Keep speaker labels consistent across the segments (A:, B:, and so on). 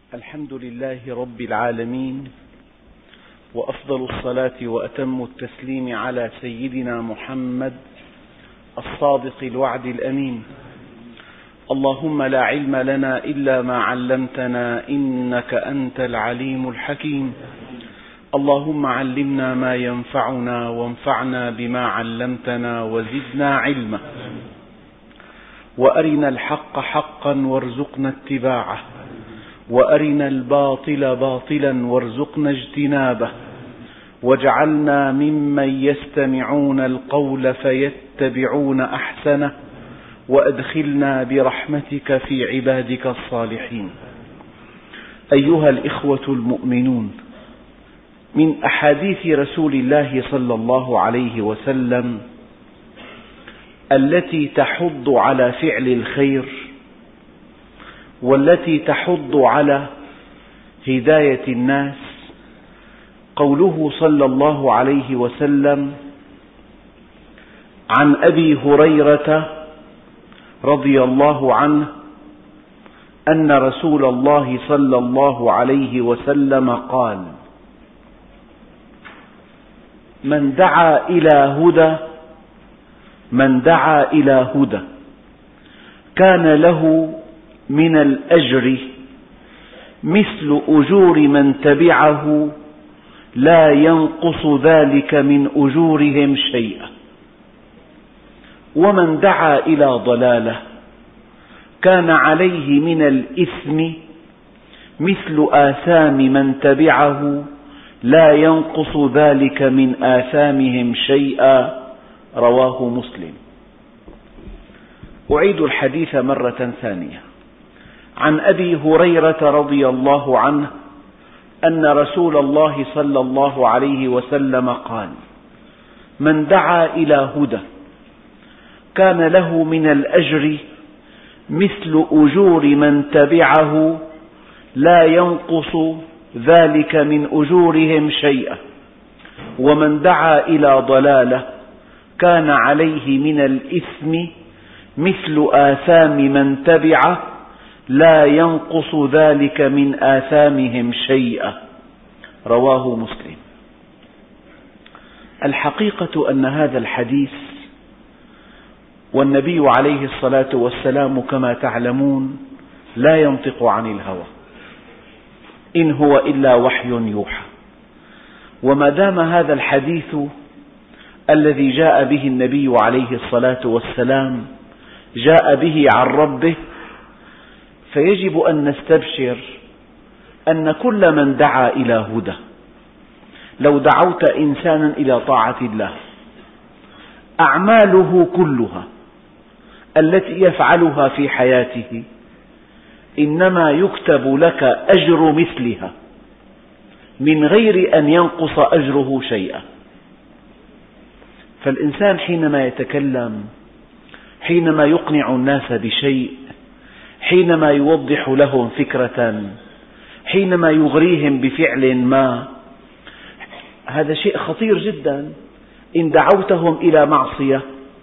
A: الحمد لله رب العالمين، وأفضل الصلاة وأتم التسليم على سيدنا محمد الصادق الوعد الأمين. اللهم لا علم لنا إلا ما علمتنا إنك أنت العليم الحكيم. اللهم علمنا ما ينفعنا وانفعنا بما علمتنا وزدنا علما، وأرنا الحق حقا وارزقنا اتباعه، وأرنا الباطل باطلا وارزقنا اجتنابه، واجعلنا ممن يستمعون القول فيتبعون أحسنه، وأدخلنا برحمتك في عبادك الصالحين. أيها الإخوة المؤمنون، من أحاديث رسول الله صلى الله عليه وسلم التي تحض على فعل الخير والتي تحض على هداية الناس قوله صلى الله عليه وسلم عن أبي هريرة رضي الله عنه أن رسول الله صلى الله عليه وسلم قال: من دعا إلى هدى كان له من الأجر مثل أجور من تبعه لا ينقص ذلك من أجورهم شيئا، ومن دعا إلى ضلالة كان عليه من الإثم مثل آثام من تبعه لا ينقص ذلك من آثامهم شيئا. رواه مسلم. أعيد الحديث مرة ثانية. عن أبي هريرة رضي الله عنه أن رسول الله صلى الله عليه وسلم قال: من دعا إلى هدى كان له من الأجر مثل أجور من تبعه لا ينقص ذلك من أجورهم شيئا، ومن دعا إلى ضلالة كان عليه من الإثم مثل آثام من تبعه لا ينقص ذلك من آثامهم شيئا. رواه مسلم. الحقيقة أن هذا الحديث، والنبي عليه الصلاة والسلام كما تعلمون لا ينطق عن الهوى، إن هو إلا وحي يوحى. وما دام هذا الحديث الذي جاء به النبي عليه الصلاة والسلام جاء به عن ربه، فيجب أن نستبشر أن كل من دعا إلى هدى، لو دعوت إنسانا إلى طاعة الله أعماله كلها التي يفعلها في حياته إنما يكتب لك أجر مثلها من غير أن ينقص أجره شيئا. فالإنسان حينما يتكلم، حينما يقنع الناس بشيء، حينما يوضح لهم فكرة، حينما يغريهم بفعل ما، هذا شيء خطير جدا. إن دعوتهم إلى معصية،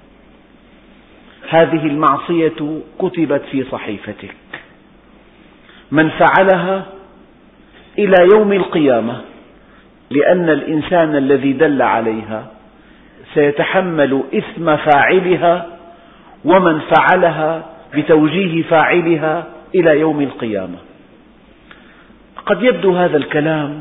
A: هذه المعصية كتبت في صحيفتك، من فعلها إلى يوم القيامة، لأن الإنسان الذي دل عليها سيتحمل إثم فاعلها ومن فعلها بتوجيه فاعلها إلى يوم القيامة. قد يبدو هذا الكلام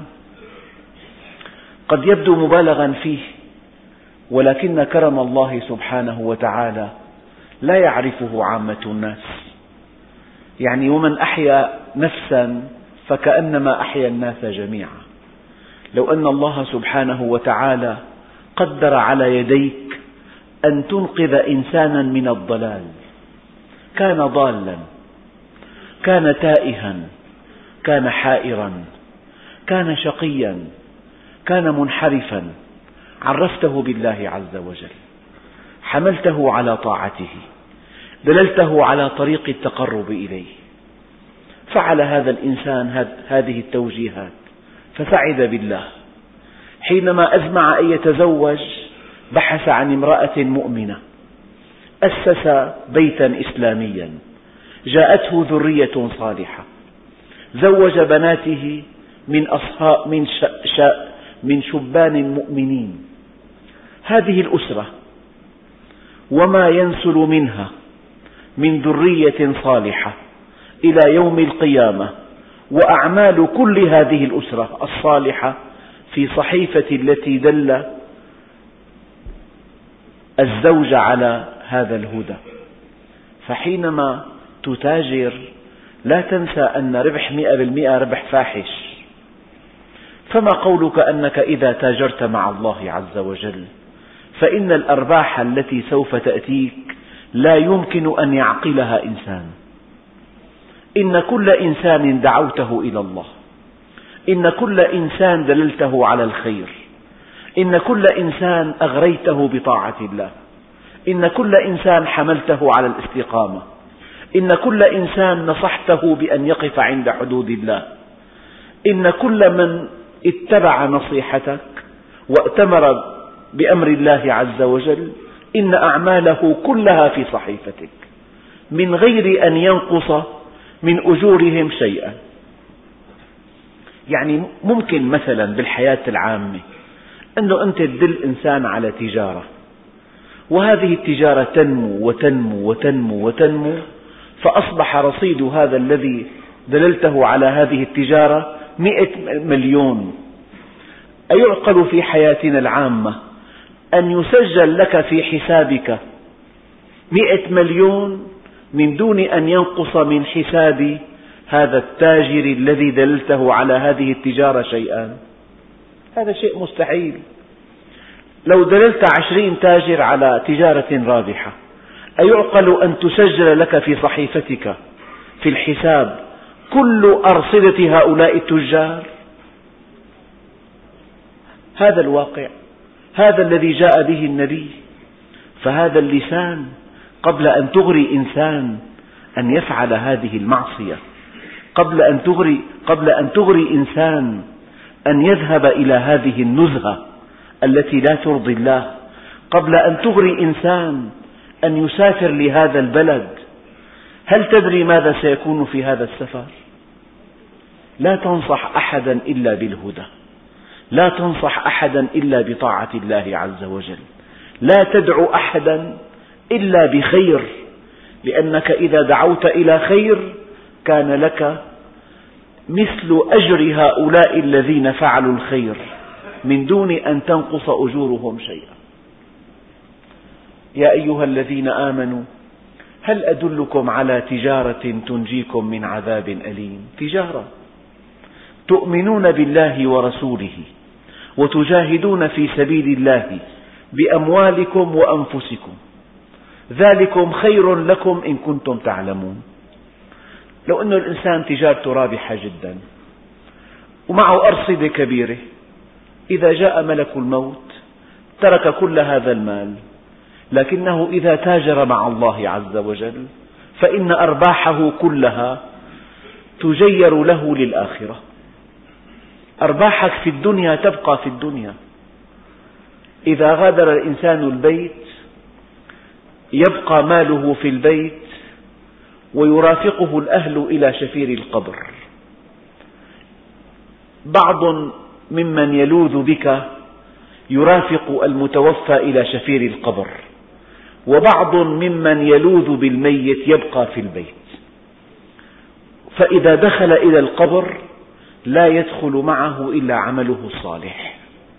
A: قد يبدو مبالغا فيه، ولكن كرم الله سبحانه وتعالى لا يعرفه عامة الناس. يعني ومن أحيا نفسا فكأنما أحيا الناس جميعا. لو أن الله سبحانه وتعالى قدر على يديك أن تنقذ إنسانا من الضلال، كان ضالا، كان تائها، كان حائرا، كان شقيا، كان منحرفا، عرفته بالله عز وجل، حملته على طاعته، دللته على طريق التقرب إليه، فعل هذا الإنسان هذه التوجيهات فسعد بالله. حينما أزمع أن يتزوج بحث عن امرأة مؤمنة، أسس بيتا إسلاميا، جاءته ذرية صالحة، زوج بناته من شبان مؤمنين. هذه الأسرة وما ينسل منها من ذرية صالحة إلى يوم القيامة، وأعمال كل هذه الأسرة الصالحة في صحيفة التي دل الزوج على هذا الهدى. فحينما تتاجر لا تنسى أن ربح 100% ربح فاحش. فما قولك أنك إذا تاجرت مع الله عز وجل فإن الأرباح التي سوف تأتيك لا يمكن أن يعقلها إنسان. إن كل إنسان دعوته إلى الله، إن كل إنسان دللته على الخير، إن كل إنسان أغريته بطاعة الله، إن كل إنسان حملته على الاستقامة، إن كل إنسان نصحته بأن يقف عند حدود الله، إن كل من اتبع نصيحتك وائتمر بأمر الله عز وجل إن أعماله كلها في صحيفتك من غير أن ينقص من أجورهم شيئا. يعني ممكن مثلا بالحياة العامة أنه أنت تدل إنسان على تجارة، وهذه التجارة تنمو وتنمو وتنمو وتنمو، فأصبح رصيد هذا الذي دللته على هذه التجارة 100 مليون. أيعقل في حياتنا العامة أن يسجل لك في حسابك 100 مليون من دون أن ينقص من حساب هذا التاجر الذي دللته على هذه التجارة شيئا؟ هذا شيء مستحيل. لو دللت 20 تاجر على تجارة رابحة، أيعقل أن تسجل لك في صحيفتك في الحساب كل أرصدة هؤلاء التجار؟ هذا الواقع، هذا الذي جاء به النبي. فهذا اللسان قبل أن تغري إنسان أن يفعل هذه المعصية، قبل أن تغري إنسان أن يذهب إلى هذه النزهة التي لا ترضي الله، قبل أن تغري إنسان أن يسافر لهذا البلد، هل تدري ماذا سيكون في هذا السفر؟ لا تنصح أحدا إلا بالهدى، لا تنصح أحدا إلا بطاعة الله عز وجل، لا تدعو أحدا إلا بخير، لأنك إذا دعوت إلى خير كان لك مثل أجر هؤلاء الذين فعلوا الخير من دون أن تنقص أجورهم شيئا. يا أيها الذين آمنوا هل أدلكم على تجارة تنجيكم من عذاب أليم؟ تجارة تؤمنون بالله ورسوله وتجاهدون في سبيل الله بأموالكم وأنفسكم، ذلكم خير لكم إن كنتم تعلمون. لو أن الإنسان تجارته رابحة جدا ومعه أرصدة كبيرة، إذا جاء ملك الموت ترك كل هذا المال، لكنه إذا تاجر مع الله عز وجل فإن أرباحه كلها تجير له للآخرة. أرباحك في الدنيا تبقى في الدنيا. إذا غادر الإنسان البيت يبقى ماله في البيت ويرافقه الأهل إلى شفير القبر. بعض ممن يلوذ بك يرافق المتوفى إلى شفير القبر، وبعض ممن يلوذ بالميت يبقى في البيت، فإذا دخل إلى القبر لا يدخل معه إلا عمله الصالح.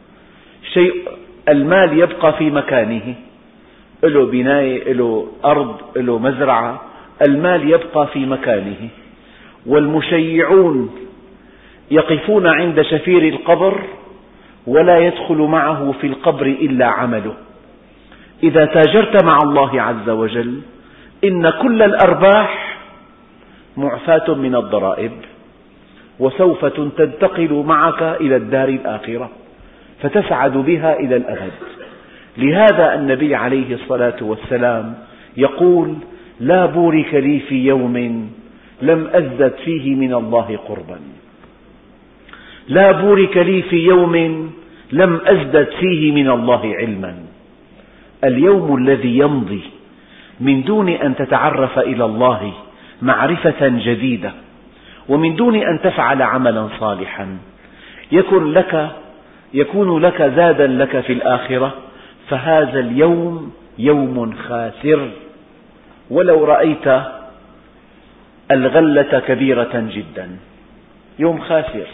A: المال يبقى في مكانه، له بناية، له أرض، له مزرعة، المال يبقى في مكانه. والمشيعون يقفون عند شفير القبر ولا يدخل معه في القبر إلا عمله. إذا تاجرت مع الله عز وجل إن كل الأرباح معفاة من الضرائب، وسوف تنتقل معك إلى الدار الآخرة فتسعد بها إلى الأبد. لهذا النبي عليه الصلاة والسلام يقول: لا بورك لي في يوم لم أزدد فيه من الله قربا، لا بورك لي في يوم لم أزدد فيه من الله علما. اليوم الذي يمضي من دون أن تتعرف إلى الله معرفة جديدة ومن دون أن تفعل عملا صالحا يكون لك زادا لك في الآخرة، فهذا اليوم يوم خاسر، ولو رأيت الغلة كبيرة جدا، يوم خاسر.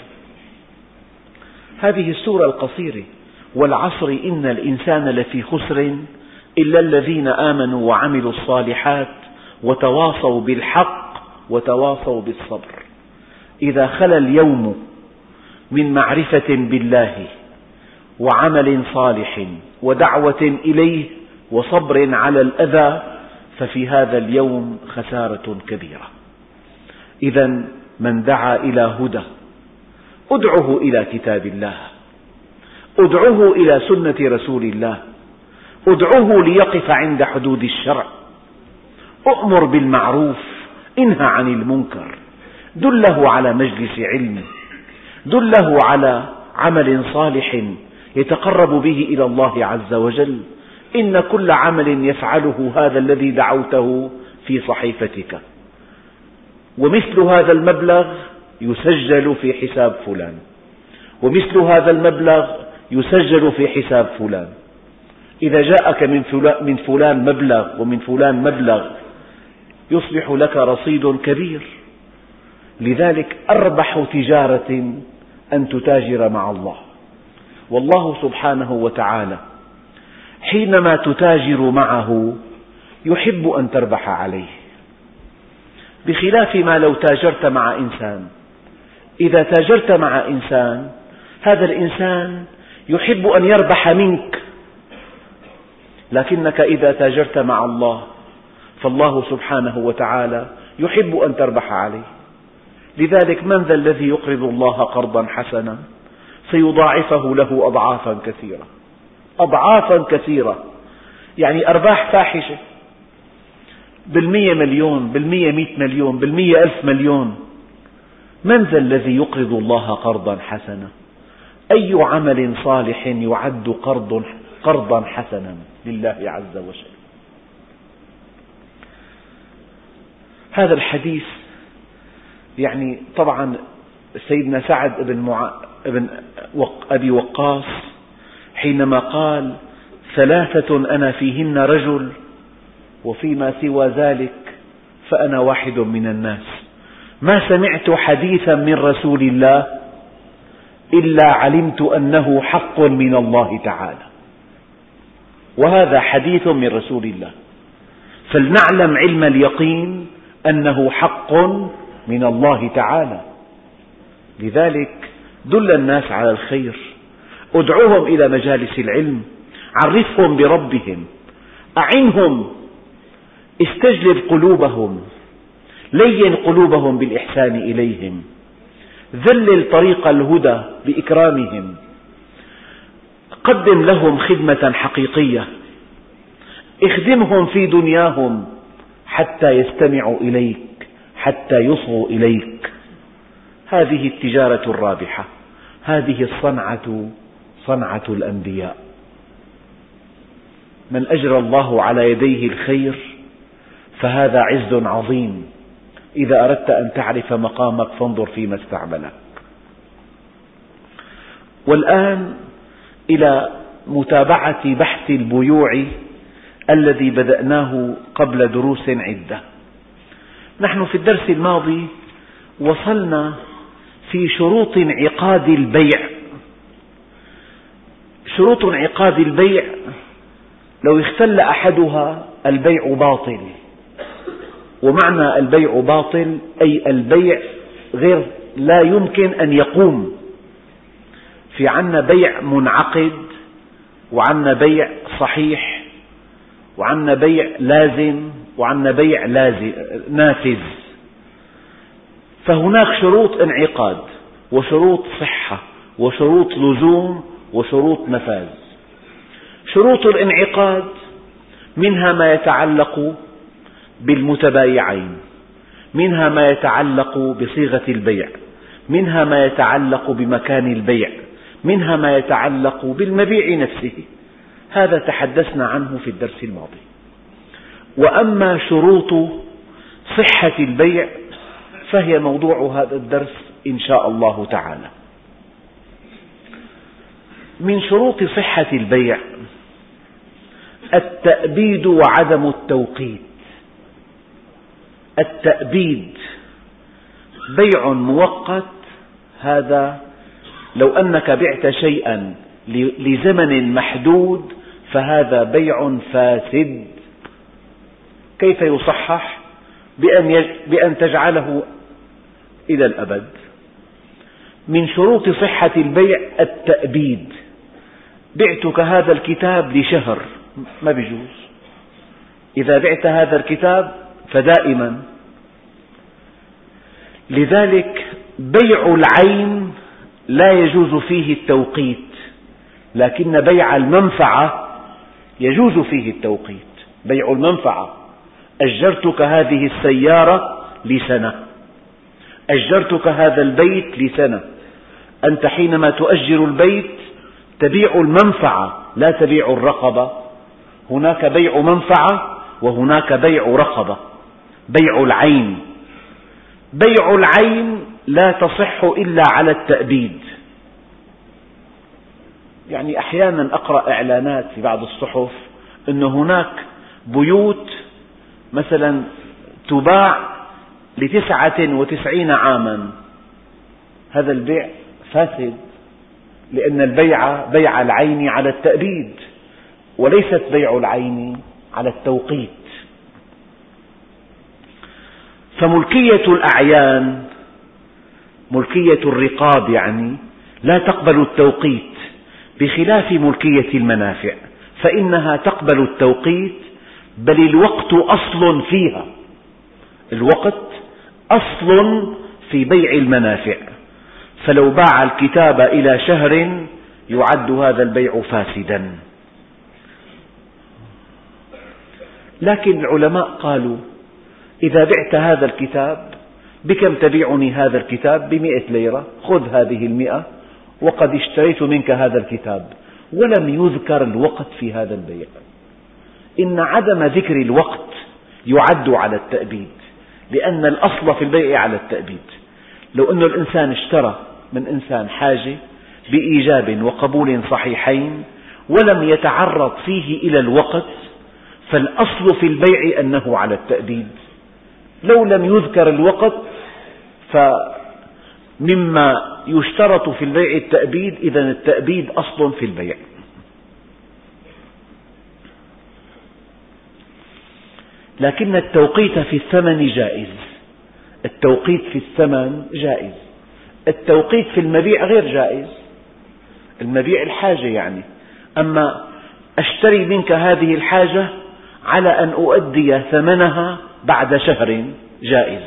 A: هذه السورة القصيرة: والعصر إن الإنسان لفي خسر إلا الذين آمنوا وعملوا الصالحات وتواصوا بالحق وتواصوا بالصبر. إذا خلا اليوم من معرفة بالله وعمل صالح ودعوة إليه وصبر على الأذى، ففي هذا اليوم خسارة كبيرة. إذا من دعا إلى هدى ادعه إلى كتاب الله، ادعه إلى سنة رسول الله، ادعه ليقف عند حدود الشرع، أؤمر بالمعروف، انهى عن المنكر، دله على مجلس علم، دله على عمل صالح يتقرب به إلى الله عز وجل. إن كل عمل يفعله هذا الذي دعوته في صحيفتك، ومثل هذا المبلغ يسجل في حساب فلان، ومثل هذا المبلغ يسجل في حساب فلان. إذا جاءك من فلان مبلغ ومن فلان مبلغ يصبح لك رصيد كبير. لذلك أربح تجارة أن تتاجر مع الله، والله سبحانه وتعالى حينما تتاجر معه يحب أن تربح عليه، بخلاف ما لو تاجرت مع إنسان. إذا تاجرت مع إنسان، هذا الإنسان يحب أن يربح منك، لكنك إذا تاجرت مع الله فالله سبحانه وتعالى يحب أن تربح عليه. لذلك من ذا الذي يقرض الله قرضا حسنا فيضاعفه له أضعافا كثيرة، أضعافا كثيرة، يعني أرباح فاحشة، 100 مليون، 100 مليون، 100,000 مليون. من ذا الذي يقرض الله قرضا حسنا؟ أي عمل صالح يعد قرضا حسنا لله عز وجل؟ هذا الحديث يعني طبعا سيدنا سعد بن أبي وقاص حينما قال: 3 أنا فيهن رجل وفيما سوى ذلك فأنا واحد من الناس، ما سمعت حديثا من رسول الله إلا علمت أنه حق من الله تعالى. وهذا حديث من رسول الله، فلنعلم علم اليقين أنه حق من الله تعالى. لذلك دل الناس على الخير، ادعوهم إلى مجالس العلم، عرفهم بربهم، أعنهم، استجلب قلوبهم، لين قلوبهم بالإحسان إليهم، ذلل طريق الهدى بإكرامهم، قدم لهم خدمة حقيقية، اخدمهم في دنياهم حتى يستمعوا إليك، حتى يصغوا إليك. هذه التجارة الرابحة، هذه الصنعة صنعة الأنبياء. من أجرى الله على يديه الخير فهذا عز عظيم. إذا أردت أن تعرف مقامك فانظر فيما استعملك. والآن إلى متابعة بحث البيوع الذي بدأناه قبل دروس عدة. نحن في الدرس الماضي وصلنا في شروط انعقاد البيع. شروط انعقاد البيع لو اختل أحدها البيع باطل. ومعنى البيع باطل أي البيع لا يمكن أن يقوم. في عنا بيع منعقد، وعنا بيع صحيح، وعنا بيع لازم، وعنا بيع نافذ. فهناك شروط انعقاد وشروط صحة وشروط لزوم وشروط نفاذ. شروط الانعقاد منها ما يتعلق بالمتبايعين، منها ما يتعلق بصيغة البيع، منها ما يتعلق بمكان البيع، منها ما يتعلق بالمبيع نفسه. هذا تحدثنا عنه في الدرس الماضي. وأما شروط صحة البيع فهي موضوع هذا الدرس إن شاء الله تعالى. من شروط صحة البيع التأبيد وعدم التوقيت. التأبيد بيع مؤقت، هذا لو أنك بعت شيئا لزمن محدود فهذا بيع فاسد. كيف يصحح؟ بأن تجعله إلى الأبد. من شروط صحة البيع التأبيد. بعتك هذا الكتاب لشهر، ما بيجوز. إذا بعت هذا الكتاب فدائما. لذلك بيع العين لا يجوز فيه التوقيت، لكن بيع المنفعة يجوز فيه التوقيت. بيع المنفعة: أجرتك هذه السيارة لسنة، أجرتك هذا البيت لسنة. أنت حينما تؤجر البيت تبيع المنفعة لا تبيع الرقبة. هناك بيع منفعة وهناك بيع رقبة. بيع العين، بيع العين لا تصح إلا على التأبيد. يعني أحيانا أقرأ إعلانات في بعض الصحف أن هناك بيوت مثلا تباع ل99 عاما. هذا البيع فاسد، لأن البيع بيع العين على التأبيد وليست بيع العين على التوقيت. فملكية الأعيان، ملكية الرقاب يعني لا تقبل التوقيت، بخلاف ملكية المنافع فإنها تقبل التوقيت، بل الوقت أصل فيها. الوقت أصل في بيع المنافع، فلو باع الكتاب إلى شهر يعد هذا البيع فاسدا. لكن العلماء قالوا: إذا بعت هذا الكتاب بكم تبيعني هذا الكتاب؟ ب100 ليرة، خذ هذه 100 وقد اشتريت منك هذا الكتاب. ولم يذكر الوقت في هذا البيع. إن عدم ذكر الوقت يعد على التأبيد، لأن الأصل في البيع على التأبيد. لو أن الإنسان اشترى من إنسان حاجة بإيجاب وقبول صحيحين ولم يتعرض فيه إلى الوقت، فالأصل في البيع أنه على التأبيد. لو لم يذكر الوقت فمما يشترط في البيع التأبيد، إذن التأبيد أصل في البيع. لكن التوقيت في الثمن جائز. التوقيت في الثمن جائز. التوقيت في المبيع غير جائز. المبيع الحاجة يعني. أما أشتري منك هذه الحاجة على أن أؤدي ثمنها بعد شهر، جائز.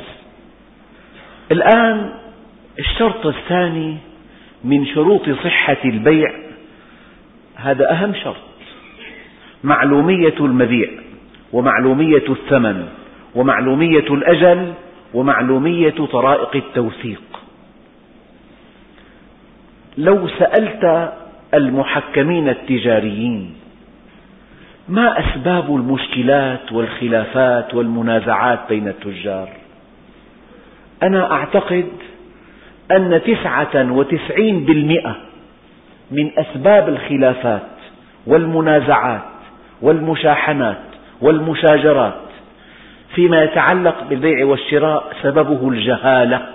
A: الآن الشرط الثاني من شروط صحة البيع، هذا أهم شرط: معلومية المبيع، ومعلومية الثمن، ومعلومية الأجل، ومعلومية طرائق التوثيق. لو سألت المحكمين التجاريين ما أسباب المشكلات والخلافات والمنازعات بين التجار، أنا أعتقد أن 99% من أسباب الخلافات والمنازعات والمشاحنات والمشاجرات فيما يتعلق بالبيع والشراء سببه الجهالة.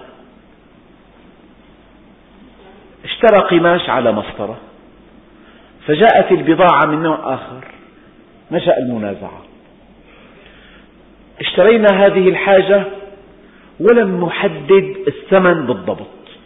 A: اشترى قماش على مسطرة، فجاءت البضاعة من نوع آخر، نشأ المنازعة. اشترينا هذه الحاجة ولم نحدد الثمن بالضبط.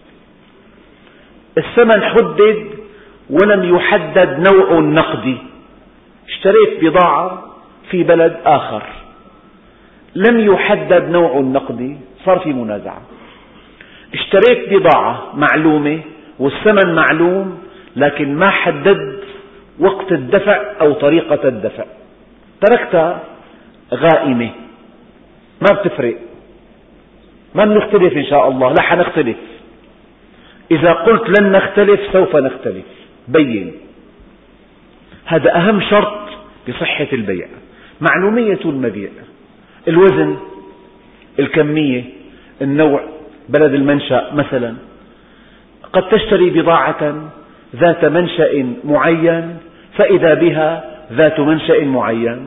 A: الثمن حدد ولم يحدد نوع النقد. اشتريت بضاعة في بلد آخر، لم يحدد نوع النقد، صار في منازعة. اشتريت بضاعة معلومة والثمن معلوم، لكن ما حدد وقت الدفع أو طريقة الدفع، تركتها غائمة. ما بتفرق، ما بنختلف إن شاء الله، لا حنختلف. إذا قلت لن نختلف سوف نختلف، بين. هذا أهم شرط بصحة البيع. معلومية المبيع، الوزن، الكمية، النوع، بلد المنشأ مثلا، قد تشتري بضاعة ذات منشأ معين فإذا بها ذات منشأ معين،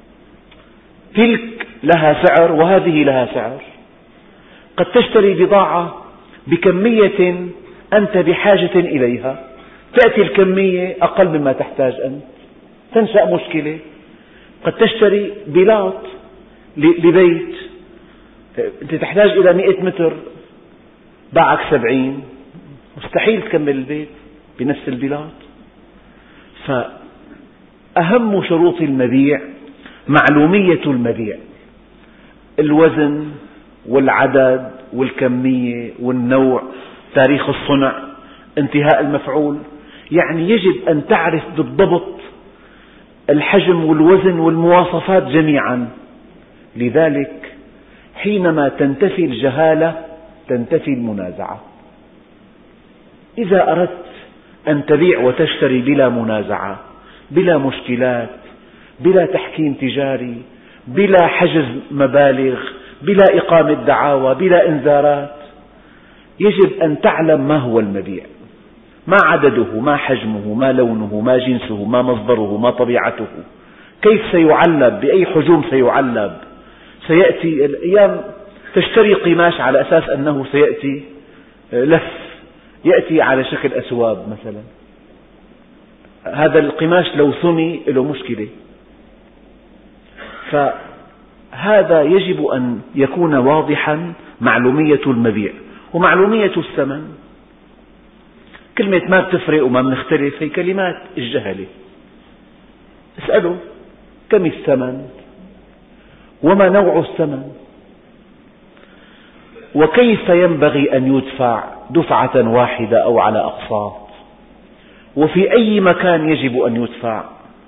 A: تلك لها سعر وهذه لها سعر. قد تشتري بضاعة بكمية أنت بحاجة إليها، تأتي الكمية أقل مما تحتاج أنت، تنشأ مشكلة. قد تشتري بلاط لبيت، أنت تحتاج إلى 100 متر باعك 70، مستحيل تكمل البيت بنفس البلاط. فأهم شروط المبيع معلومية المبيع، الوزن والعدد والكمية والنوع، تاريخ الصنع، انتهاء المفعول. يعني يجب أن تعرف بالضبط الحجم والوزن والمواصفات جميعا. لذلك حينما تنتفي الجهالة تنتفي المنازعة. إذا أردت أن تبيع وتشتري بلا منازعة، بلا مشكلات، بلا تحكيم تجاري، بلا حجز مبالغ، بلا إقامة دعاوى، بلا إنذارات، يجب أن تعلم ما هو المبيع، ما عدده، ما حجمه، ما لونه، ما جنسه، ما مصدره، ما طبيعته، كيف سيعلب، بأي حجوم سيعلب. سيأتي الأيام تشتري قماش على أساس أنه سيأتي لف، يأتي على شكل أسواب مثلا، هذا القماش لو ثني له مشكلة. فهذا يجب أن يكون واضحا، معلومية المبيع ومعلومية الثمن. كلمة ما بتفرق وما بنختلف هي كلمات الجهلة. اسأله كم الثمن، وما نوع الثمن، وكيف ينبغي أن يدفع، دفعة واحدة أو على أقساط، وفي أي مكان يجب أن يدفع،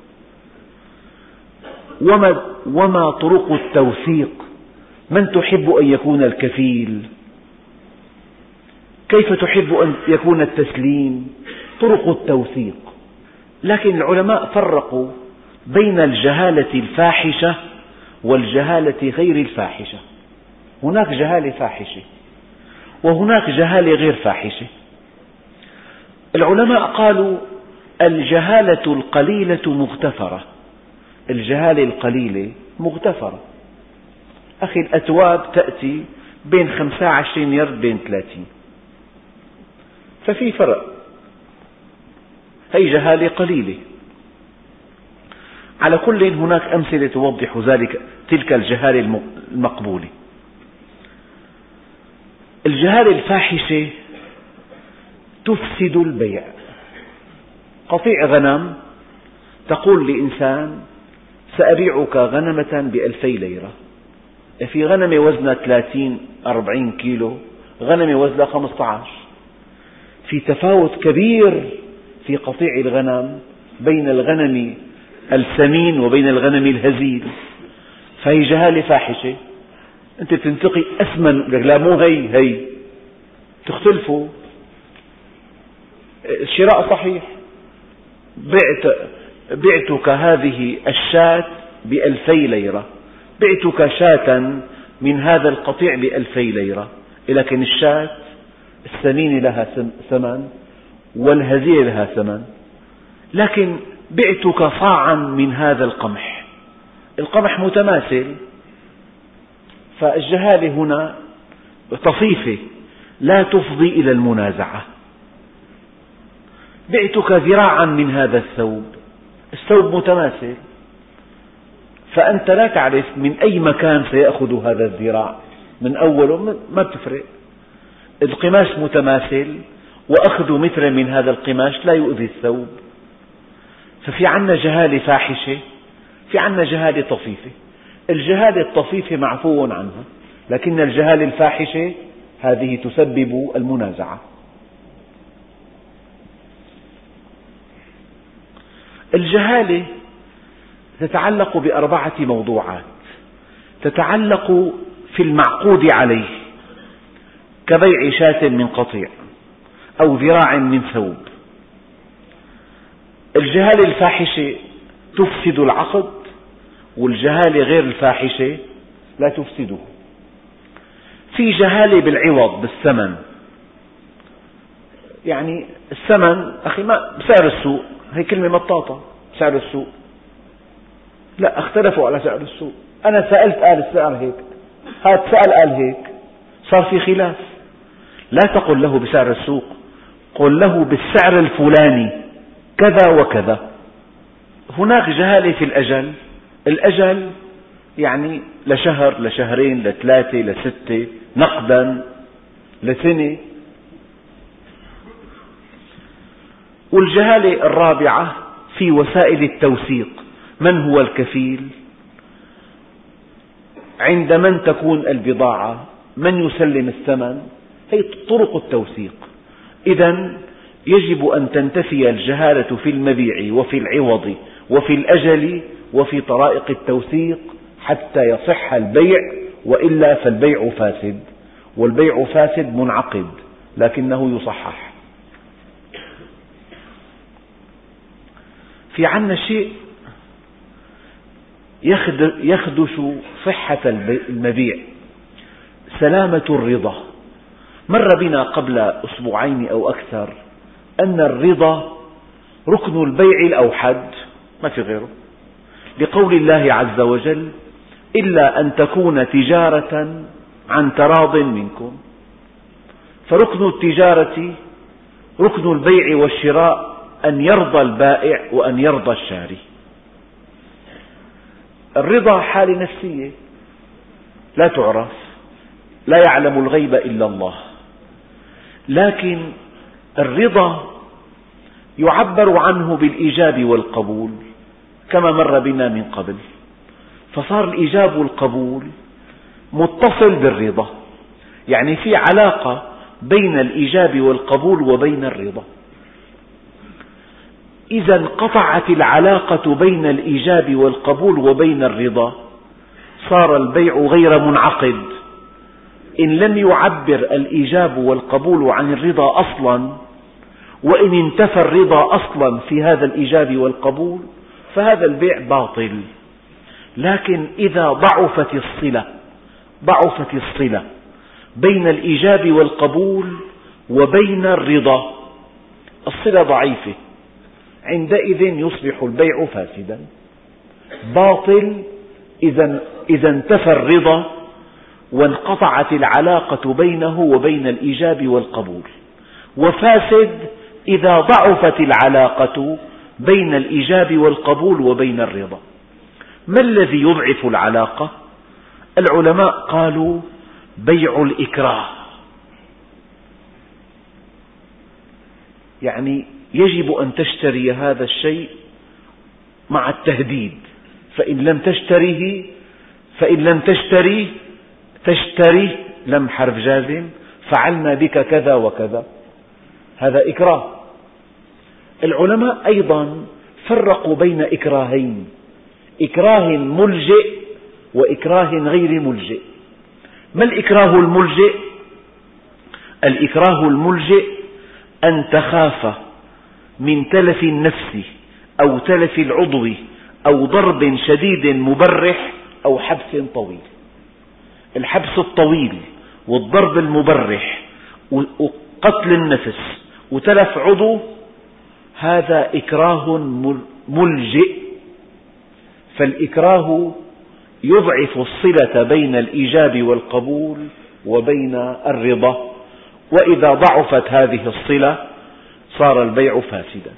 A: وما طرق التوثيق، من تحب أن يكون الكفيل، كيف تحب أن يكون التسليم، طرق التوثيق. لكن العلماء فرقوا بين الجهالة الفاحشة والجهالة غير الفاحشة. هناك جهالة فاحشة وهناك جهالة غير فاحشة. العلماء قالوا الجهالة القليلة مغتفرة. الجهالة القليلة مغتفرة. أخي الأتواب تأتي بين 25 يرد بين 30، ففي فرق، هي جهالة قليلة. على كل هناك أمثلة توضح ذلك، تلك الجهالة المقبولة. الجهالة الفاحشة تفسد البيع. قطيع غنم، تقول لإنسان سأبيعك غنمة ب2000 ليرة، في غنمة وزنها 30-40 كيلو، غنمة وزنها 15، في تفاوت كبير في قطيع الغنم بين الغنم السمين وبين الغنم الهزيل، فهي جهالة فاحشة. أنت تنتقي أثمن، لا مو هي تختلفوا. الشراء صحيح، بعتك هذه الشاة ب2000 ليرة، بعتك شاة من هذا القطيع ب2000 ليرة، لكن الشاة السمين لها ثمن والهزيل لها ثمن. لكن بعتك صاعا من هذا القمح، القمح متماثل. فالجهالة هنا طفيفة لا تفضي إلى المنازعة. بعتك ذراعا من هذا الثوب، الثوب متماثل، فأنت لا تعرف من أي مكان سيأخذ هذا الذراع، من أوله ما بتفرق. القماش متماثل، وأخذ متر من هذا القماش لا يؤذي الثوب. ففي عنا جهالة فاحشة، في عنا جهالة طفيفة. الجهالة الطفيفة معفو عنها، لكن الجهالة الفاحشة هذه تسبب المنازعة. الجهالة تتعلق ب4 موضوعات. تتعلق في المعقود عليه، كبيع شاة من قطيع أو ذراع من ثوب. الجهالة الفاحشة تفسد العقد، والجهالة غير الفاحشة لا تفسده. في جهالة بالعوض بالثمن، يعني الثمن أخي ما بسعر السوق، هي كلمة مطاطة، سعر السوق، لا اختلفوا على سعر السوق، أنا سألت قال السعر هيك، هذا سأل قال هيك، صار في خلاف. لا تقل له بسعر السوق، قل له بالسعر الفلاني كذا وكذا. هناك جهالة في الأجل، الأجل يعني لشهر لشهرين لثلاثة لستة، نقدا لسنة. والجهالة الرابعة في وسائل التوثيق، من هو الكفيل، عند من تكون البضاعة، من يسلم الثمن، هي طرق التوثيق. إذن يجب أن تنتفي الجهالة في المبيع وفي العوض وفي الأجل وفي طرائق التوثيق حتى يصح البيع، وإلا فالبيع فاسد، والبيع فاسد منعقد لكنه يصحح. في عنا شيء يخدش صحة المبيع، سلامة الرضا. مر بنا قبل أسبوعين أو أكثر أن الرضا ركن البيع الأوحد، ما في غيره، لقول الله عز وجل: إلا أن تكون تجارة عن تراض منكم. فركن التجارة، ركن البيع والشراء، أن يرضى البائع وأن يرضى الشاري. الرضا حالة نفسية لا تعرف، لا يعلم الغيب إلا الله، لكن الرضا يعبر عنه بالإيجاب والقبول كما مر بنا من قبل، فصار الإيجاب والقبول متصل بالرضا، يعني في علاقة بين الإيجاب والقبول وبين الرضا. إذا انقطعت العلاقة بين الإيجاب والقبول وبين الرضا صار البيع غير منعقد. إن لم يعبر الإيجاب والقبول عن الرضا أصلا، وإن انتفى الرضا أصلا في هذا الإيجاب والقبول، فهذا البيع باطل. لكن إذا ضعفت الصلة بين الإيجاب والقبول وبين الرضا، الصلة ضعيفة، عندئذ يصبح البيع فاسدا، باطل إذا انتفى الرضا وانقطعت العلاقة بينه وبين الإيجاب والقبول، وفاسد إذا ضعفت العلاقة بين الإيجاب والقبول وبين الرضا. ما الذي يضعف العلاقة؟ العلماء قالوا: بيع الإكراه، يعني يجب أن تشتري هذا الشيء مع التهديد، فإن لم تشتري لم حرف جازم، فعلنا بك كذا وكذا، هذا إكراه. العلماء أيضا فرقوا بين إكراهين: إكراه ملجئ وإكراه غير ملجئ. ما الإكراه الملجئ؟ الإكراه الملجئ أن تخاف من تلف النفس أو تلف العضو أو ضرب شديد مبرح أو حبس طويل. الحبس الطويل والضرب المبرح وقتل النفس وتلف عضو، هذا إكراه ملجئ. فالإكراه يضعف الصلة بين الإيجاب والقبول وبين الرضا، وإذا ضعفت هذه الصلة صار البيع فاسدا.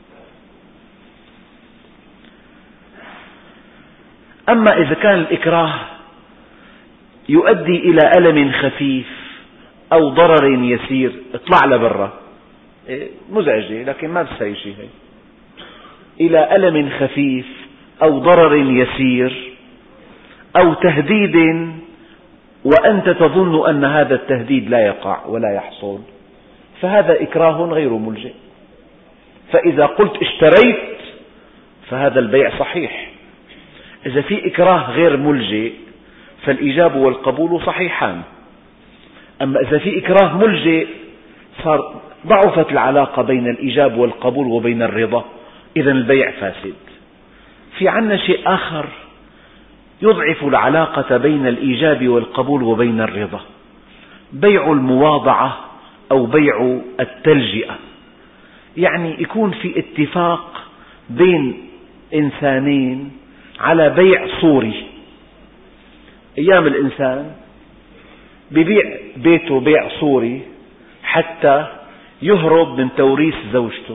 A: أما إذا كان الإكراه يؤدي إلى ألم خفيف أو ضرر يسير، اطلع لبرا، مزعجة لكن ما بتسوي شيء، إلى ألم خفيف أو ضرر يسير أو تهديد وأنت تظن أن هذا التهديد لا يقع ولا يحصل، فهذا إكراه غير ملجئ. فإذا قلت اشتريت فهذا البيع صحيح. إذا في إكراه غير ملجئ فالإيجاب والقبول صحيحان. أما إذا في إكراه ملجئ صار ضعفت العلاقة بين الإيجاب والقبول وبين الرضا، إذن البيع فاسد. في عنا شيء آخر يضعف العلاقة بين الإيجاب والقبول وبين الرضا، بيع المواضعة أو بيع التلجئة، يعني يكون في اتفاق بين إنسانين على بيع صوري. أيام الإنسان بيبيع بيته بيع صوري حتى يهرب من توريث زوجته،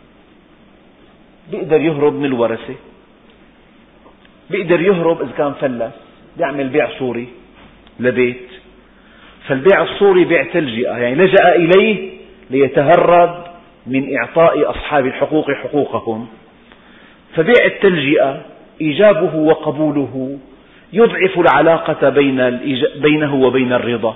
A: بيقدر يهرب من الورثة، بيقدر يهرب إذا كان فلس، بيعمل بيع صوري لبيت. فالبيع الصوري بيع تلجئة، يعني لجأ إليه ليتهرب من إعطاء أصحاب الحقوق حقوقهم. فبيع التلجئة إيجابه وقبوله يضعف العلاقة بينه وبين الرضا.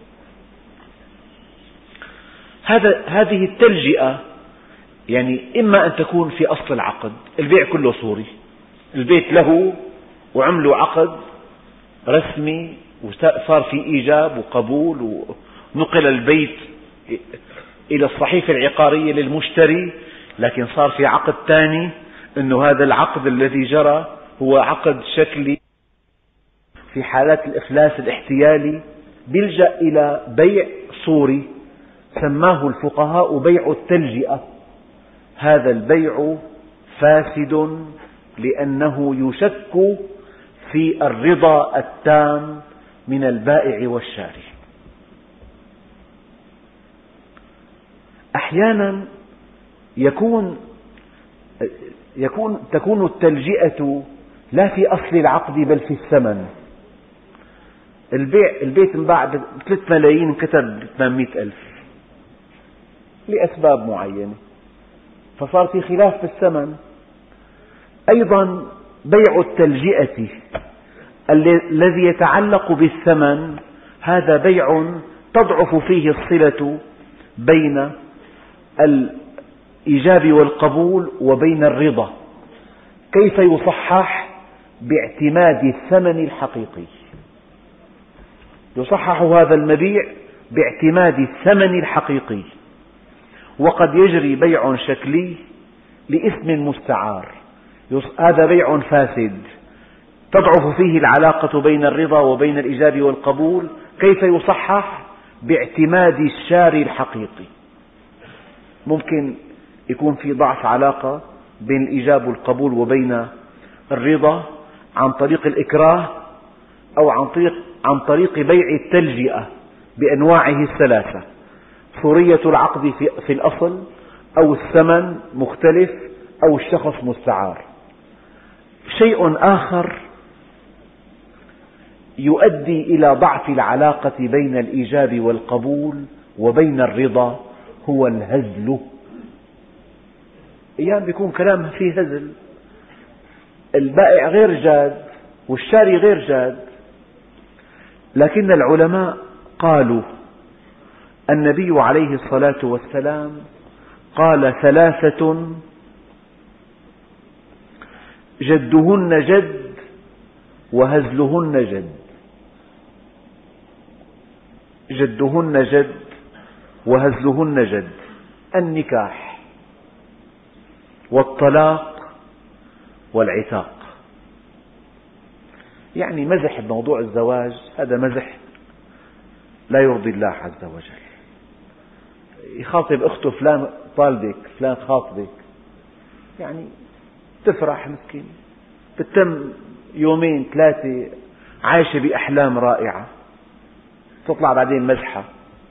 A: هذه التلجئة يعني إما أن تكون في أصل العقد، البيع كله صوري، البيت له وعملوا عقد رسمي وصار في إيجاب وقبول ونقل البيت إلى الصحيفة العقارية للمشتري، لكن صار في عقد ثاني أنه هذا العقد الذي جرى هو عقد شكلي. في حالات الإفلاس الاحتيالي بيلجأ إلى بيع صوري سماه الفقهاء بيع التلجئة. هذا البيع فاسد لأنه يشك في الرضا التام من البائع والشاري. أحيانا تكون التلجئة لا في أصل العقد بل في الثمن. البيت انباع ب3 ملايين انكتب ب800,000 لأسباب معينة، فصار في خلاف في الثمن. أيضا بيع التلجئة الذي يتعلق بالثمن هذا بيع تضعف فيه الصلة بين الإيجاب والقبول وبين الرضا. كيف يصحح؟ باعتماد الثمن الحقيقي. يصحح هذا المبيع باعتماد الثمن الحقيقي. وقد يجري بيع شكلي لاسم مستعار، هذا بيع فاسد تضعف فيه العلاقة بين الرضا وبين الإيجاب والقبول. كيف يصحح؟ باعتماد الشاري الحقيقي. ممكن يكون في ضعف علاقة بين الإيجاب والقبول وبين الرضا عن طريق الإكراه أو عن طريق بيع التلجئة بأنواعه الثلاثة: صورية العقد في الأصل، أو الثمن مختلف، أو الشخص مستعار. شيء آخر يؤدي إلى ضعف العلاقة بين الإيجاب والقبول وبين الرضا هو الهزل. أيام بيكون كلام فيه هزل، البائع غير جاد والشاري غير جاد. لكن العلماء قالوا النبي عليه الصلاة والسلام قال: 3 جدهن جد وهزلهن جد. جدهن جد وهزلهن جد: النكاح والطلاق والعتاق. يعني مزح بموضوع الزواج، هذا مزح لا يرضي الله عز وجل. يخاطب أخته: فلان طالبك، فلان خاطبك، يعني تفرح مسكين، تتم 2 3 عايشة بأحلام رائعة، تطلع بعدين مزحة.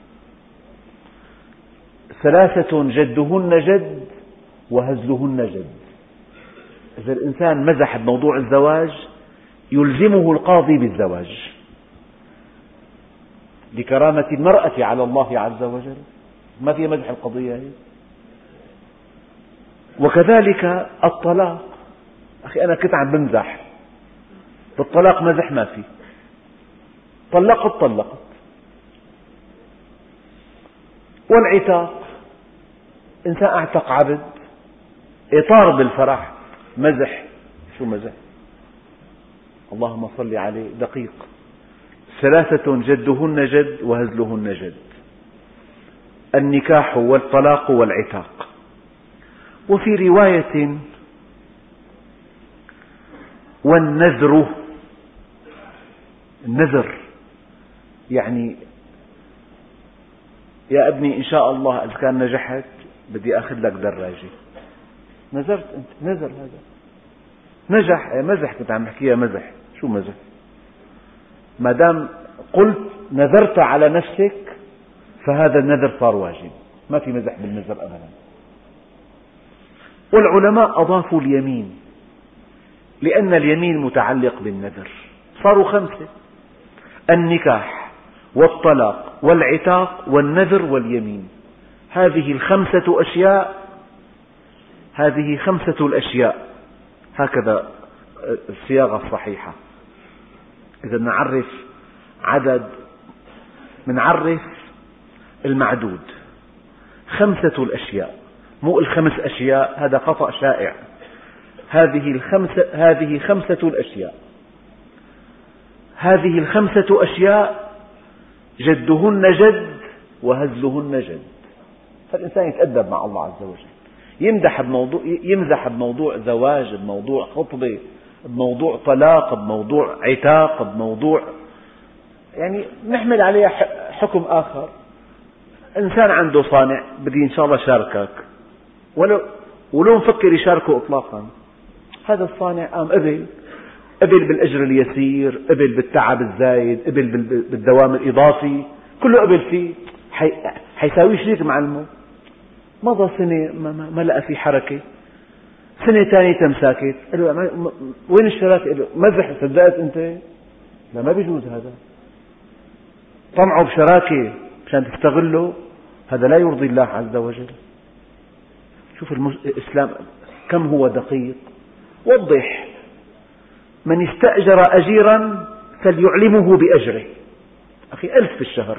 A: 3 جدهن جد وهزلهن جد. إذا الإنسان مزح بموضوع الزواج يلزمه القاضي بالزواج لكرامة المرأة على الله عز وجل، ما في مزح القضية هي. وكذلك الطلاق. أخي أنا كنت عم بمزح، بالطلاق مزح ما في، طلقت. والعتاق، إنسان أعتق عبد، إطار بالفرح، مزح. شو مزح؟ اللهم صل عليه، دقيق. 3 جدهن جد وهزلهن جد: النكاح والطلاق والعتاق. وفي رواية: والنذر. النذر يعني يا ابني إن شاء الله إذا كان نجحت بدي أخذ لك دراجة. نذرت أنت، نذر هذا، نجح مزح، كنت عم نحكيها مزح، شو مزح؟ ما دام قلت نذرت على نفسك فهذا النذر صار واجب، ما في مزح بالنذر أبدا. والعلماء أضافوا اليمين لأن اليمين متعلق بالنذر، صاروا 5: النكاح والطلاق والعتاق والنذر واليمين. هذه 5 أشياء، هذه 5 الأشياء، هكذا الصياغة الصحيحة. إذا نعرف عدد، نعرف المعدود 5 الأشياء، مو 5 أشياء، هذا خطأ شائع. هذه 5 الأشياء، هذه 5 أشياء جدهن جد وهزلهن جد. فالإنسان يتأدب مع الله عز وجل، يمزح بموضوع زواج، بموضوع خطبة، بموضوع طلاق، بموضوع عتاق، بموضوع يعني نحمل عليه حكم آخر. إنسان عنده صانع بدي إن شاء الله شاركك، ولو مفكر يشاركه إطلاقا. هذا الصانع قام قبل بالأجر اليسير، قبل بالتعب الزايد، قبل بالدوام الإضافي، كله قبل فيه، حيساويه شريك مع الموت. مضى سنة ما لقى في حركة، سنة ثانية تمساكت، قال له وين الشراكة؟ قال له مزح، صدقت أنت؟ لا، ما بيجوز هذا. طمعه بشراكة مشان تستغله، هذا لا يرضي الله عز وجل. شوف الإسلام كم هو دقيق. وضح: من استأجر أجيرا فليعلمه بأجره. أخي 1000 في الشهر،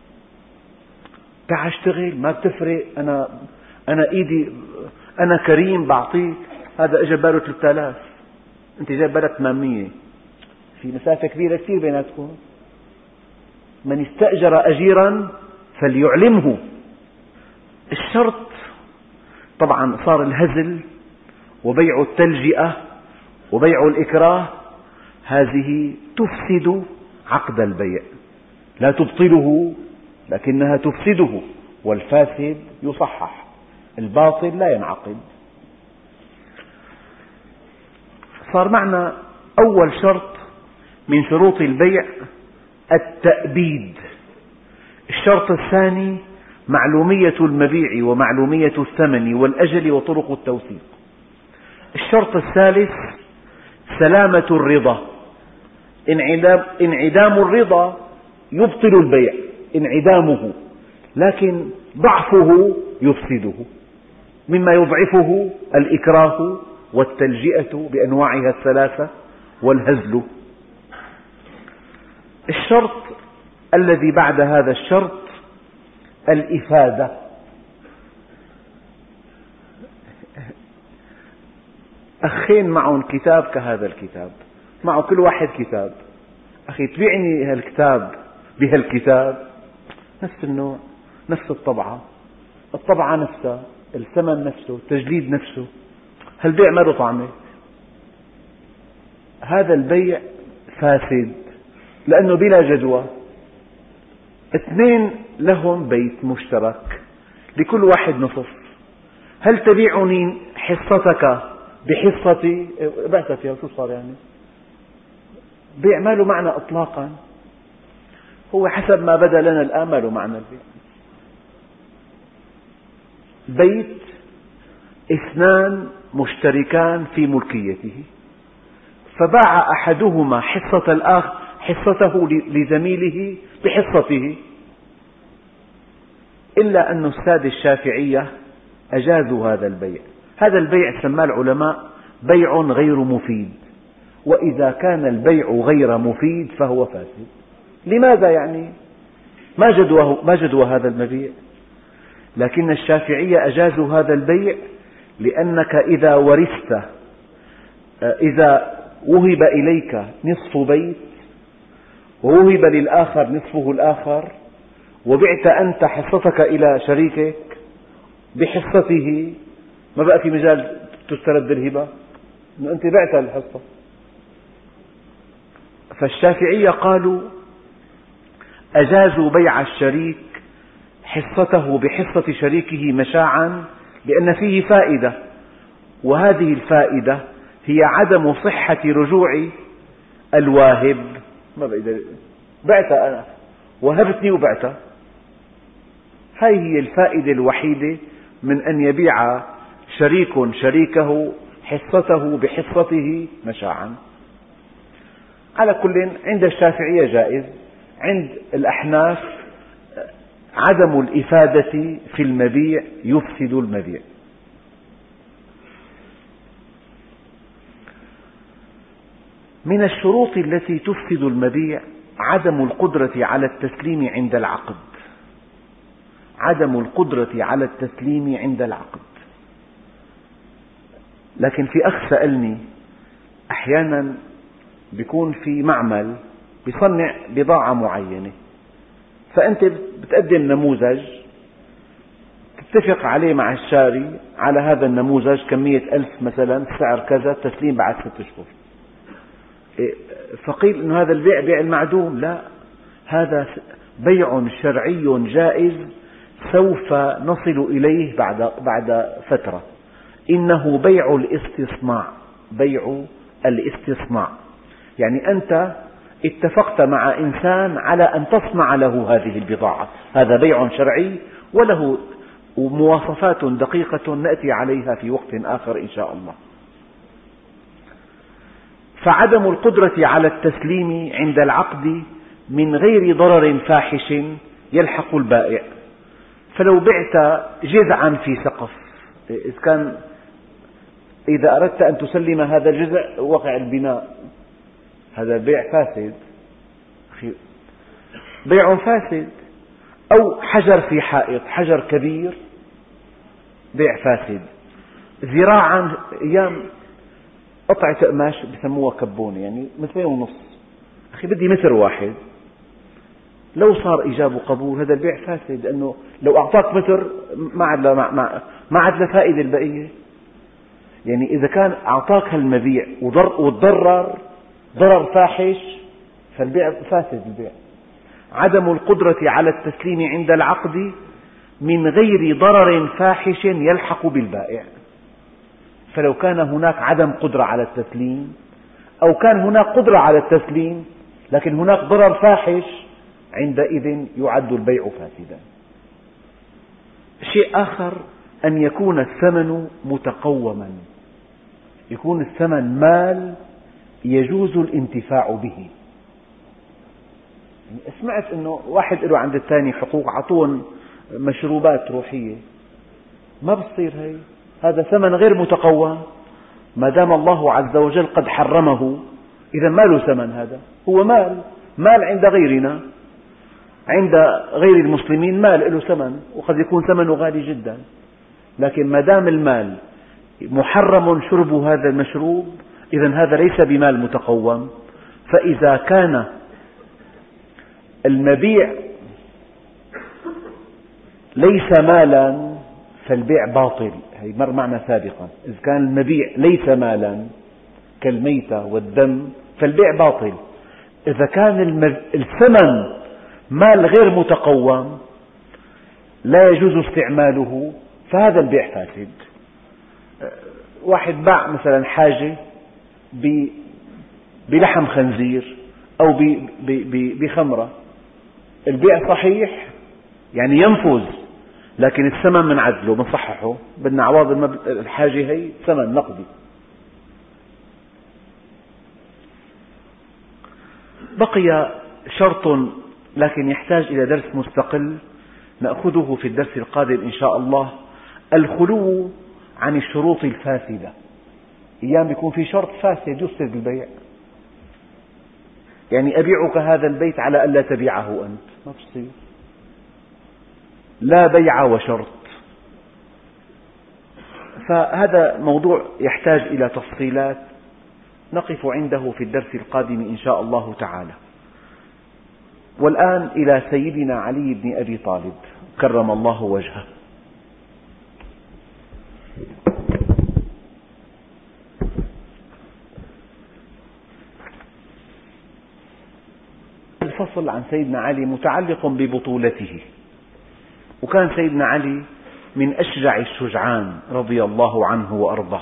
A: تعال اشتغل، ما بتفرق، أنا إيدي، أنا كريم بعطيك. هذا إجا باله 3000، أنت جايب بالك 800، في مسافة كبيرة كثير بيناتكم. من استأجر أجيرا فليعلمه. الشرط طبعا صار الهزل وبيع التلجئة وبيع الإكراه، هذه تفسد عقد البيع، لا تبطله لكنها تفسده، والفاسد يصحح، الباطل لا ينعقد. صار معنا أول شرط من شروط البيع التأبيد. الشرط الثاني معلومية المبيع ومعلومية الثمن والأجل وطرق التوثيق. الشرط الثالث سلامة الرضا. انعدام الرضا يبطل البيع، انعدامه، لكن ضعفه يفسده. مما يضعفه الإكراه والتلجئة بأنواعها الثلاثة والهزل. الشرط الذي بعد هذا الشرط الإفادة. أخين معهم كتاب كهذا الكتاب، معه كل واحد كتاب. أخي تبيعني هالكتاب بهالكتاب، نفس النوع، نفس الطبعة، الطبعة نفسها، الثمن نفسه، التجليد نفسه، هالبيع ما له طعمة. هذا البيع فاسد لأنه بلا جدوى. 2 لهم بيت مشترك، لكل واحد نصف. هل تبيعني حصتك بحصتي؟ بعتك يا شو صار يعني؟ بيع ما له معنى إطلاقا، هو حسب ما بدا لنا الآن ما له معنى البيع. بيت 2 مشتركان في ملكيته، فباع أحدهما حصته لزميله بحصته، إلا أن السادة الشافعية أجازوا هذا البيع. هذا البيع سماه العلماء بيع غير مفيد، وإذا كان البيع غير مفيد فهو فاسد. لماذا يعني؟ ما جدوى هذا المبيع، لكن الشافعية أجازوا هذا البيع لأنك إذا ورثت، إذا وهب إليك نصف بيت ووهب للآخر نصفه الآخر، وبعت أنت حصتك إلى شريكك بحصته، ما بقى في مجال تسترد الهبة، أنت بعت الحصة. فالشافعية قالوا أجازوا بيع الشريك حصته بحصة شريكه مشاعا لأن فيه فائدة، وهذه الفائدة هي عدم صحة رجوع الواهب. ما بقدر بعتها أنا، وهبتني وبعتها. هذه هي الفائدة الوحيدة من أن يبيع شريك شريكه حصته بحصته مشاعا. على كل، عند الشافعية جائز، عند الأحناف عدم الإفادة في المبيع يفسد المبيع. من الشروط التي تفسد المبيع عدم القدرة على التسليم عند العقد. عدم القدرة على التسليم عند العقد. لكن في أخ سألني، أحيانا بيكون في معمل بيصنع بضاعة معينة، فأنت بتقدم نموذج تتفق عليه مع الشاري على هذا النموذج كمية 1000 مثلا، سعر كذا، تسليم بعد 6 أشهر. فقيل إنه هذا البيع بيع المعدوم. لا، هذا بيع شرعي جائز سوف نصل إليه بعد فترة. إنه بيع الاستصناع. بيع الاستصناع يعني أنت اتفقت مع إنسان على أن تصنع له هذه البضاعة، هذا بيع شرعي وله مواصفات دقيقة نأتي عليها في وقت آخر إن شاء الله. فعدم القدرة على التسليم عند العقد من غير ضرر فاحش يلحق البائع. فلو بعت جذعا في سقف، إذا أردت أن تسلم هذا الجذع وقع البناء، هذا بيع فاسد، بيع فاسد. أو حجر في حائط، حجر كبير، بيع فاسد. ذراعا، أيام قطعة قماش بسموها كبونة، يعني 2.5 متر، أخي بدي متر واحد، لو صار إيجاب وقبول هذا البيع فاسد، لأنه لو أعطاك متر ما عاد له فائدة البقية. يعني إذا كان أعطاك هالمبيع وتضرر ضرر فاحش فالبيع فاسد. البيع عدم القدرة على التسليم عند العقد من غير ضرر فاحش يلحق بالبائع. فلو كان هناك عدم قدرة على التسليم، أو كان هناك قدرة على التسليم لكن هناك ضرر فاحش، عندئذ يعد البيع فاسدا. شيء آخر أن يكون الثمن متقوما، يكون الثمن مال يجوز الانتفاع به. سمعت أنه واحد له عند الثاني حقوق، عطوهم مشروبات روحية، ما بصير هي، هذا ثمن غير متقوم. ما دام الله عز وجل قد حرمه إذا ما له ثمن، هذا هو مال عند غيرنا، عند غير المسلمين مال له ثمن، وقد يكون ثمنه غالي جدا. لكن ما دام المال محرم شرب هذا المشروب، إذا هذا ليس بمال متقوم. فإذا كان المبيع ليس مالا فالبيع باطل. هي مر معنا سابقا، إذا كان المبيع ليس مالا كالميتة والدم فالبيع باطل. إذا كان الثمن مال غير متقوم لا يجوز استعماله فهذا البيع فاسد. واحد باع مثلا حاجة بلحم خنزير أو بخمرة، البيع صحيح يعني ينفذ، لكن الثمن من عدله بنصححه، بدنا عوض الحاجة هي ثمن نقدي. بقي شرط لكن يحتاج إلى درس مستقل نأخذه في الدرس القادم إن شاء الله، الخلو عن الشروط الفاسدة. أيام يكون في شرط فاسد يفسد البيع، يعني أبيعك هذا البيت على ألا تبيعه أنت، ما بصير، لا بيع وشرط. فهذا موضوع يحتاج إلى تفصيلات نقف عنده في الدرس القادم إن شاء الله تعالى. والآن إلى سيدنا علي بن أبي طالب كرم الله وجهه. الفصل عن سيدنا علي متعلق ببطولته، وكان سيدنا علي من أشجع الشجعان رضي الله عنه وأرضاه.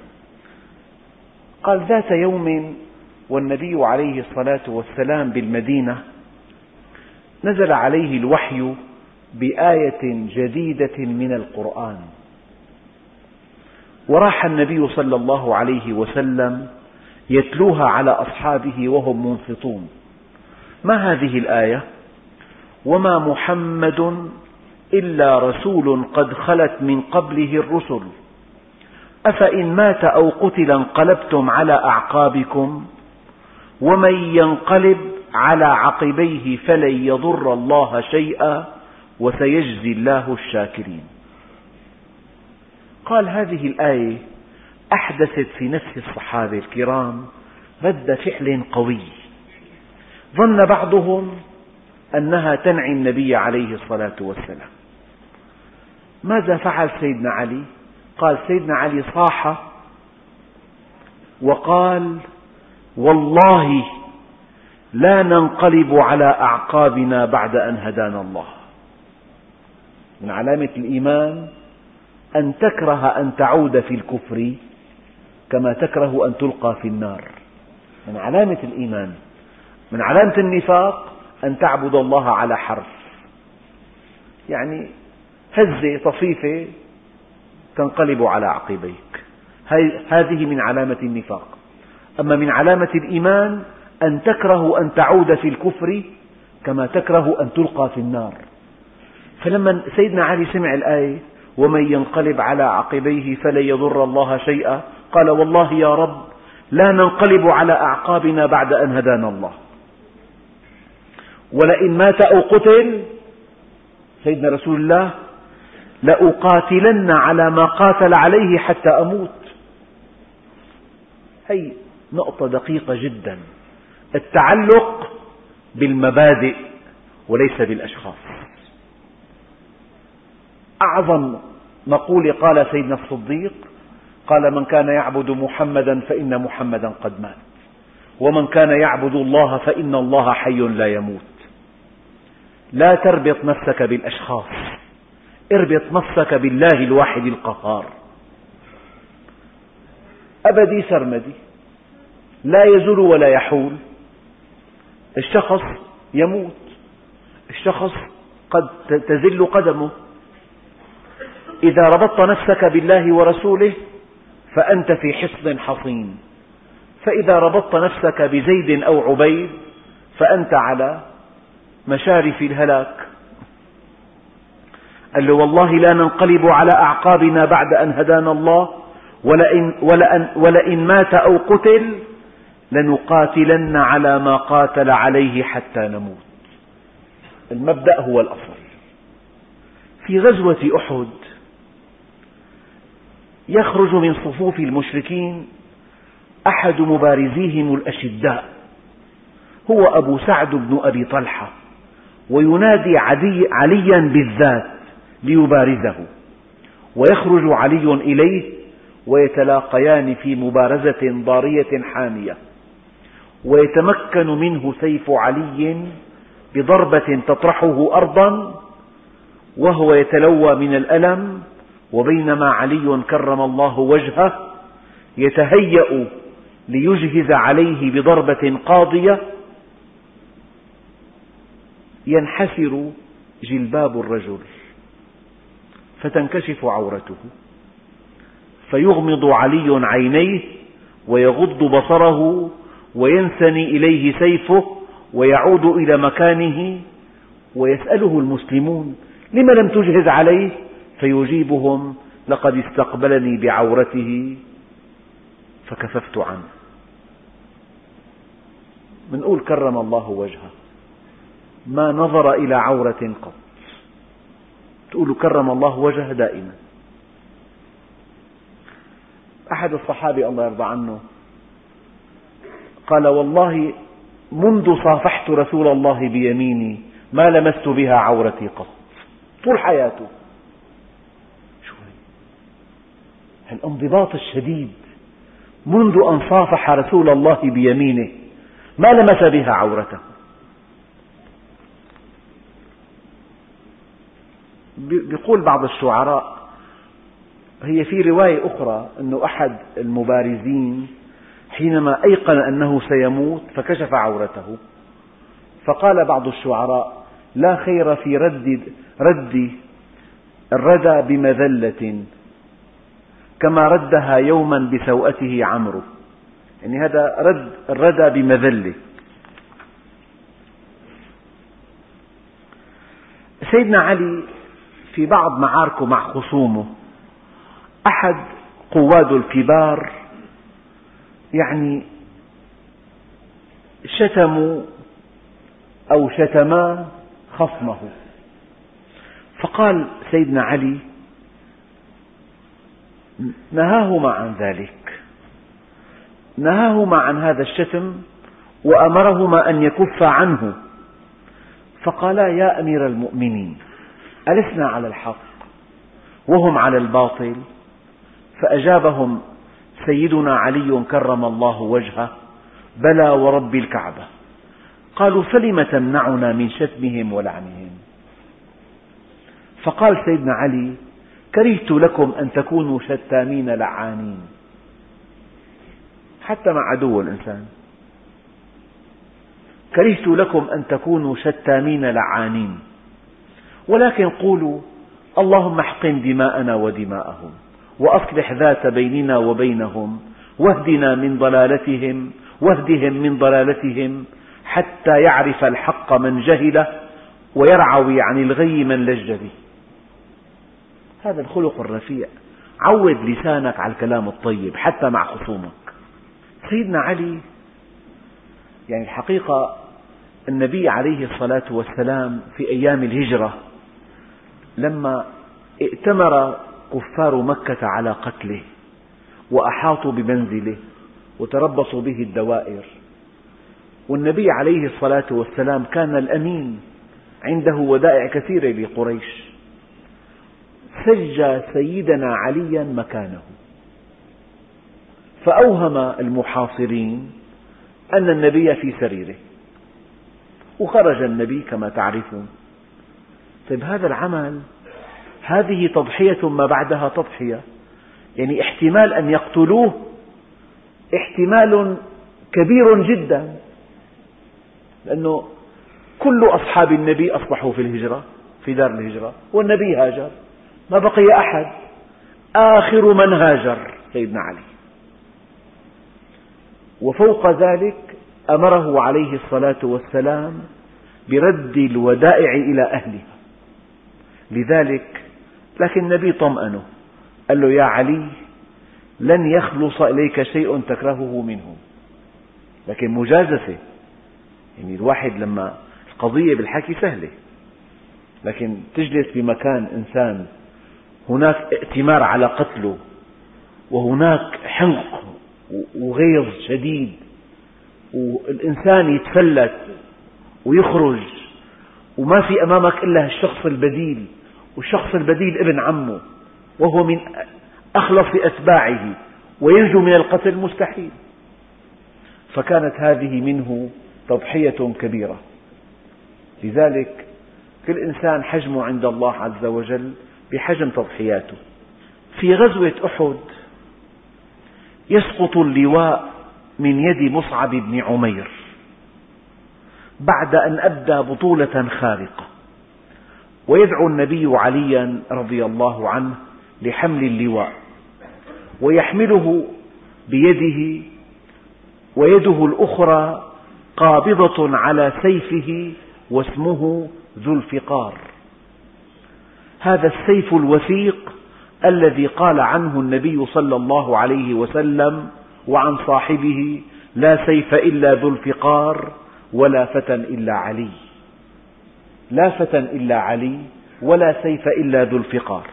A: قال ذات يوم والنبي عليه الصلاة والسلام بالمدينة نزل عليه الوحي بآية جديدة من القرآن، وراح النبي صلى الله عليه وسلم يتلوها على أصحابه وهم منصتون. ما هذه الآية؟ وما محمد إلا رسول قد خلت من قبله الرسل أفإن مات أو قتل انقلبتم على أعقابكم ومن ينقلب على عقبيه فلن يضر الله شيئا وسيجزي الله الشاكرين. قال هذه الآية أحدثت في نفس الصحابة الكرام رد فعل قوي، ظن بعضهم أنها تنعي النبي عليه الصلاة والسلام. ماذا فعل سيدنا علي؟ قال سيدنا علي صاح وقال والله لا ننقلب على أعقابنا بعد أن هدانا الله. من علامة الإيمان أن تكره أن تعود في الكفر كما تكره أن تلقى في النار. من علامة الإيمان. من علامة النفاق أن تعبد الله على حرف، يعني هزة طفيفة تنقلب على عقبيك، هذه من علامة النفاق. أما من علامة الإيمان أن تكره أن تعود في الكفر كما تكره أن تلقى في النار. فلما سيدنا علي سمع الآية ومن ينقلب على عقبيه فلن يضر الله شيئا قال والله يا رب لا ننقلب على أعقابنا بعد أن هدانا الله، ولئن مات أو قتل سيدنا رسول الله لأقاتلن على ما قاتل عليه حتى أموت. هي نقطة دقيقة جدا، التعلق بالمبادئ وليس بالأشخاص. أعظم مقولة قال سيدنا الصديق قال من كان يعبد محمدا فإن محمدا قد مات، ومن كان يعبد الله فإن الله حي لا يموت. لا تربط نفسك بالأشخاص، اربط نفسك بالله الواحد القهار. أبدي سرمدي لا يزول ولا يحول. الشخص يموت، الشخص قد تزل قدمه. إذا ربطت نفسك بالله ورسوله فأنت في حصن حصين، فإذا ربطت نفسك بزيد أو عبيد فأنت على مشارف الهلاك. قال له والله لا ننقلب على أعقابنا بعد أن هدانا الله ولئن مات أو قتل لنقاتلن على ما قاتل عليه حتى نموت. المبدأ هو الأصل. في غزوة أحد يخرج من صفوف المشركين أحد مبارزيهم الأشداء، هو أبو سعد بن أبي طلحة، وينادي عليا بالذات ليبارزه، ويخرج علي إليه ويتلاقيان في مبارزة ضارية حامية، ويتمكن منه سيف علي بضربة تطرحه أرضا وهو يتلوى من الألم، وبينما علي كرم الله وجهه يتهيأ ليجهز عليه بضربة قاضية ينحسر جلباب الرجل فتنكشف عورته، فيغمض علي عينيه ويغض بصره وينثني إليه سيفه ويعود إلى مكانه، ويسأله المسلمون لم لم تجهز عليه؟ فيجيبهم لقد استقبلني بعورته فكففت عنه. منقول كرم الله وجهه، ما نظر إلى عورة قط. تقول كرم الله وجهه دائما. أحد الصحابة الله يرضى عنه قال والله منذ صافحت رسول الله بيميني ما لمست بها عورتي قط، طول حياته. شو الانضباط الشديد، منذ أن صافح رسول الله بيمينه ما لمس بها عورته. بيقول بعض الشعراء، هي في رواية أخرى أن أحد المبارزين حينما أيقن أنه سيموت فكشف عورته، فقال بعض الشعراء: لا خير في رد الردى بمذلة كما ردها يوما بسوءته عمرو. يعني هذا رد الردى بمذلة. سيدنا علي في بعض معاركه مع خصومه أحد قواده الكبار يعني شتموا أو شتما خصمه، فقال سيدنا علي: نهاهما عن ذلك، نهاهما عن هذا الشتم وأمرهما أن يكفا عنه. فقالا: يا أمير المؤمنين، ألسنا على الحق وهم على الباطل؟ فأجابهم سيدنا علي كرم الله وجهه: بلى ورب الكعبة. قالوا: فلم تمنعنا من شتمهم ولعنهم؟ فقال سيدنا علي: كرهت لكم أن تكونوا شتامين لعانين. حتى مع عدو الإنسان، كرهت لكم أن تكونوا شتامين لعانين، ولكن قولوا: اللهم احقن دماءنا ودماءهم، وأصلح ذات بيننا وبينهم، واهدنا من ضلالتهم واهدهم من ضلالتهم، حتى يعرف الحق من جهله ويرعوي عن الغي من لج به. هذا الخلق الرفيع. عود لسانك على الكلام الطيب حتى مع خصومك. سيدنا علي يعني الحقيقة النبي عليه الصلاة والسلام في أيام الهجرة لما ائتمر كفار مكة على قتله وأحاطوا بمنزله وتربصوا به الدوائر، والنبي عليه الصلاة والسلام كان الأمين، عنده ودائع كثيرة لقريش، سجى سيدنا عليا مكانه، فأوهم المحاصرين أن النبي في سريره، وخرج النبي كما تعرفون. طيب هذا العمل، هذه تضحية ما بعدها تضحية، يعني احتمال أن يقتلوه احتمال كبير جدا، لأنه كل أصحاب النبي أصبحوا في الهجرة في دار الهجرة، والنبي هاجر، ما بقي أحد، آخر من هاجر سيدنا علي. وفوق ذلك أمره عليه الصلاة والسلام برد الودائع إلى أهلها، لذلك لكن النبي طمأنه، قال له: يا علي، لن يخلص إليك شيء تكرهه منه. لكن مجازفة، يعني الواحد لما القضية بالحكي سهلة، لكن تجلس بمكان إنسان هناك ائتمار على قتله، وهناك حنق وغيظ شديد، والإنسان يتفلت ويخرج، وما في أمامك إلا الشخص البديل، والشخص البديل ابن عمه وهو من أخلص أتباعه، وينجو من القتل مستحيل. فكانت هذه منه تضحية كبيرة. لذلك كل إنسان حجمه عند الله عز وجل بحجم تضحياته. في غزوة أحد يسقط اللواء من يد مصعب بن عمير بعد أن أبدى بطولة خارقة، ويدعو النبي عليا رضي الله عنه لحمل اللواء، ويحمله بيده، ويده الأخرى قابضة على سيفه واسمه ذو الفقار، هذا السيف الوثيق الذي قال عنه النبي صلى الله عليه وسلم وعن صاحبه: لا سيف إلا ذو الفقار ولا فتى إلا علي. لا فتى إلا علي ولا سيف إلا ذو الفقار.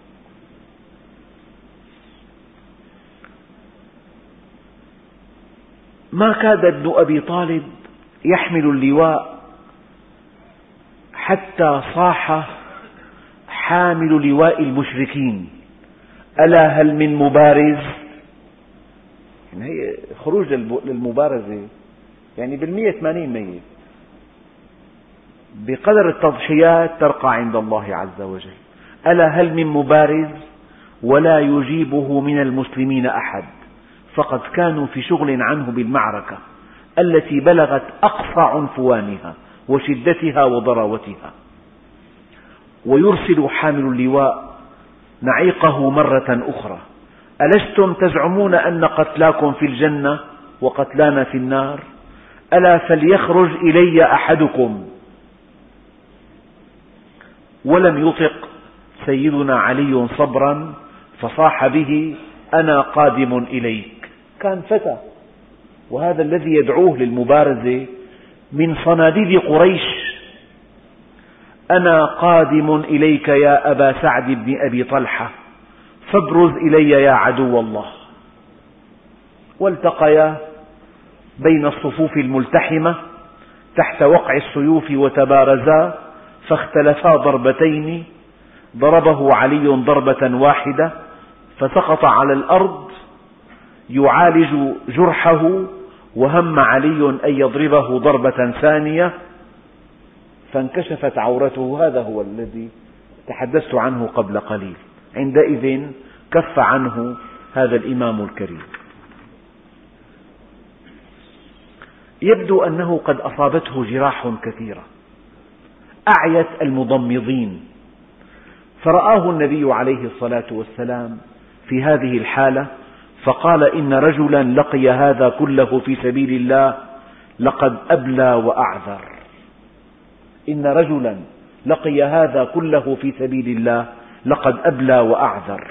A: ما كاد ابن أبي طالب يحمل اللواء حتى صاح حامل لواء المشركين: ألا هل من مبارز؟ يعني هي خروج للمبارزة يعني بال180 ميت. بقدر التضحيات ترقى عند الله عز وجل. ألا هل من مبارز؟ ولا يجيبه من المسلمين أحد، فقد كانوا في شغل عنه بالمعركة التي بلغت أقصى عنفوانها وشدتها وضراوتها. ويرسل حامل اللواء نعيقه مرة أخرى: ألستم تزعمون أن قتلاكم في الجنة وقتلانا في النار؟ ألا فليخرج إلي أحدكم. ولم يطق سيدنا علي صبرا فصاح به: أنا قادم إليك. كان فتى، وهذا الذي يدعوه للمبارزة من صناديد قريش: أنا قادم إليك يا أبا سعد بن أبي طلحة، فابرز إلي يا عدو الله. والتقيا بين الصفوف الملتحمة تحت وقع السيوف وتبارزا، فاختلفا ضربتين، ضربه علي ضربة واحدة فسقط على الأرض يعالج جرحه، وهم علي أن يضربه ضربة ثانية فانكشفت عورته. هذا هو الذي تحدثت عنه قبل قليل. عندئذ كف عنه هذا الإمام الكريم. يبدو أنه قد أصابته جراح كثيرة أعيت المضمضين، فرآه النبي عليه الصلاة والسلام في هذه الحالة فقال: إن رجلا لقي هذا كله في سبيل الله لقد أبلى وأعذر. إن رجلا لقي هذا كله في سبيل الله لقد أبلى وأعذر.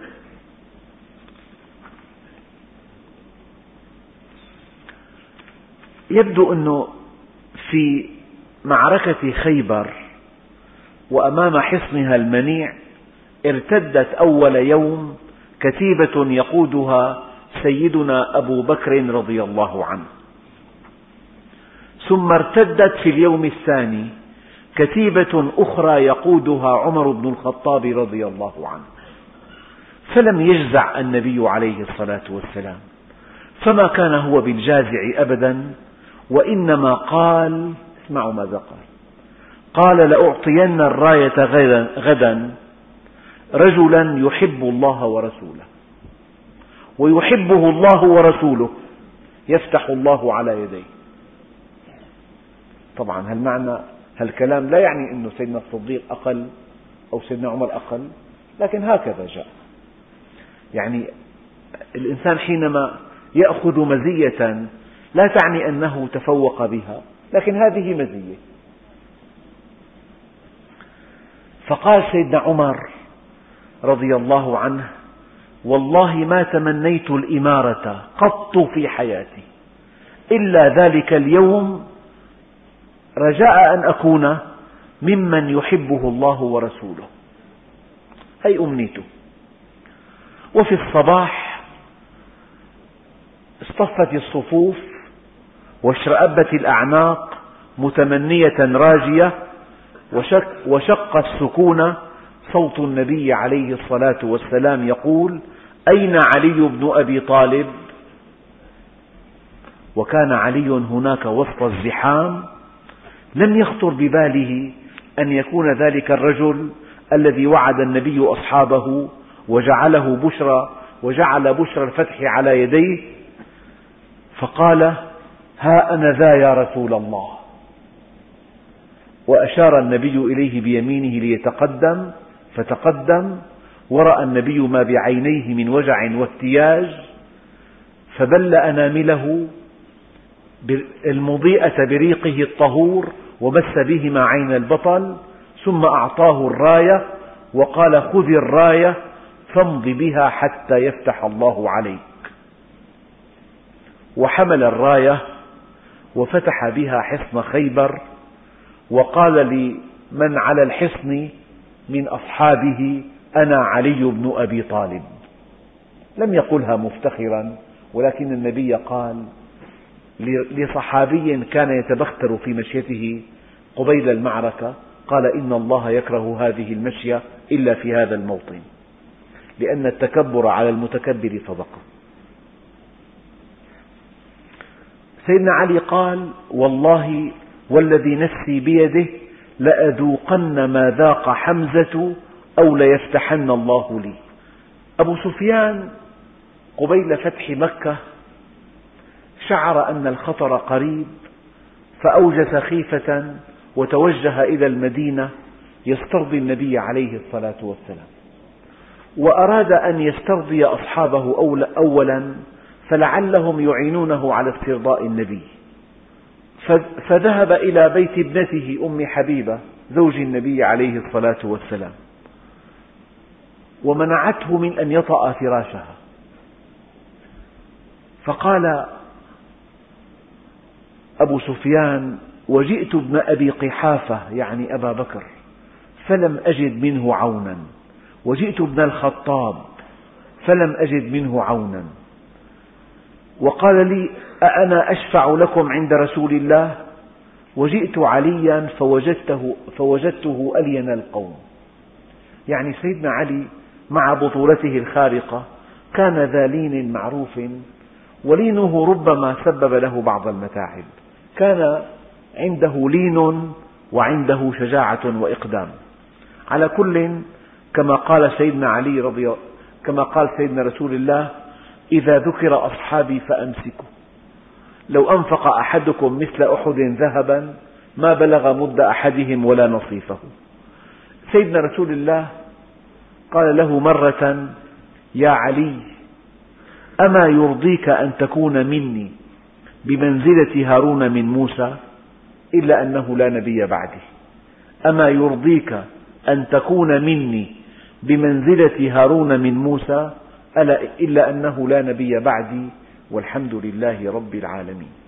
A: يبدو أنه في معركة خيبر وأمام حصنها المنيع ارتدت أول يوم كتيبة يقودها سيدنا أبو بكر رضي الله عنه، ثم ارتدت في اليوم الثاني كتيبة أخرى يقودها عمر بن الخطاب رضي الله عنه. فلم يجزع النبي عليه الصلاة والسلام، فما كان هو بالجازع أبدا، وإنما قال: اسمعوا ماذا قال: لأعطين الراية غدا رجلا يحب الله ورسوله ويحبه الله ورسوله يفتح الله على يديه. طبعا هالكلام لا يعني أن سيدنا الصديق أقل أو سيدنا عمر أقل، لكن هكذا جاء. يعني الإنسان حينما يأخذ مزية لا تعني أنه تفوق بها، لكن هذه مزية. فقال سيدنا عمر رضي الله عنه: والله ما تمنيت الإمارة قط في حياتي إلا ذلك اليوم، رجاء أن أكون ممن يحبه الله ورسوله. هي أمنيته. وفي الصباح اصطفت الصفوف واشرأبت الأعناق متمنية راجية، وشق السكون صوت النبي عليه الصلاة والسلام يقول: أين علي بن أبي طالب؟ وكان علي هناك وسط الزحام، لم يخطر بباله أن يكون ذلك الرجل الذي وعد النبي أصحابه وجعل بشرى الفتح على يديه، فقال: ها أنا ذا يا رسول الله. وأشار النبي إليه بيمينه ليتقدم، فتقدم، ورأى النبي ما بعينيه من وجع واهتياج، فبل أنامله المضيئة بريقه الطهور ومس بهما عين البطل، ثم أعطاه الراية وقال: خذ الراية فامض بها حتى يفتح الله عليك. وحمل الراية وفتح بها حصن خيبر، وقال لمن على الحصن من أصحابه: أنا علي بن أبي طالب. لم يقلها مفتخرا، ولكن النبي قال لصحابي كان يتبختر في مشيته قبيل المعركة، قال: إن الله يكره هذه المشية إلا في هذا الموطن، لأن التكبر على المتكبر صدقة. سيدنا علي قال: والله والذي نفسي بيده لأذوقن ما ذاق حمزة أو ليفتحن الله لي. أبو سفيان قبيل فتح مكة شعر أن الخطر قريب، فأوجس خيفة وتوجه إلى المدينة يسترضي النبي عليه الصلاة والسلام، وأراد أن يسترضي أصحابه أولا فلعلهم يعينونه على استرضاء النبي، فذهب إلى بيت ابنته أم حبيبة زوج النبي عليه الصلاة والسلام ومنعته من أن يطأ فراشها، فقال أبو سفيان: وجئت ابن أبي قحافة يعني أبا بكر فلم أجد منه عونا، وجئت ابن الخطاب فلم أجد منه عونا، وقال لي: أأنا أشفع لكم عند رسول الله؟ وجئت عليا فوجدته ألين القوم. يعني سيدنا علي مع بطولته الخارقة كان ذا لين معروف، ولينه ربما سبب له بعض المتاعب، كان عنده لين وعنده شجاعة وإقدام. على كل، كما قال سيدنا رسول الله: إذا ذكر أصحابي فأمسكوا، لو أنفق أحدكم مثل أحد ذهبا ما بلغ مد أحدهم ولا نصيفه. سيدنا رسول الله قال له مرة: يا علي، أما يرضيك أن تكون مني بمنزلة هارون من موسى؟ إلا أنه لا نبي بعدي. أما يرضيك أن تكون مني بمنزلة هارون من موسى؟ إلا أنه لا نبي بعدي، والحمد لله رب العالمين.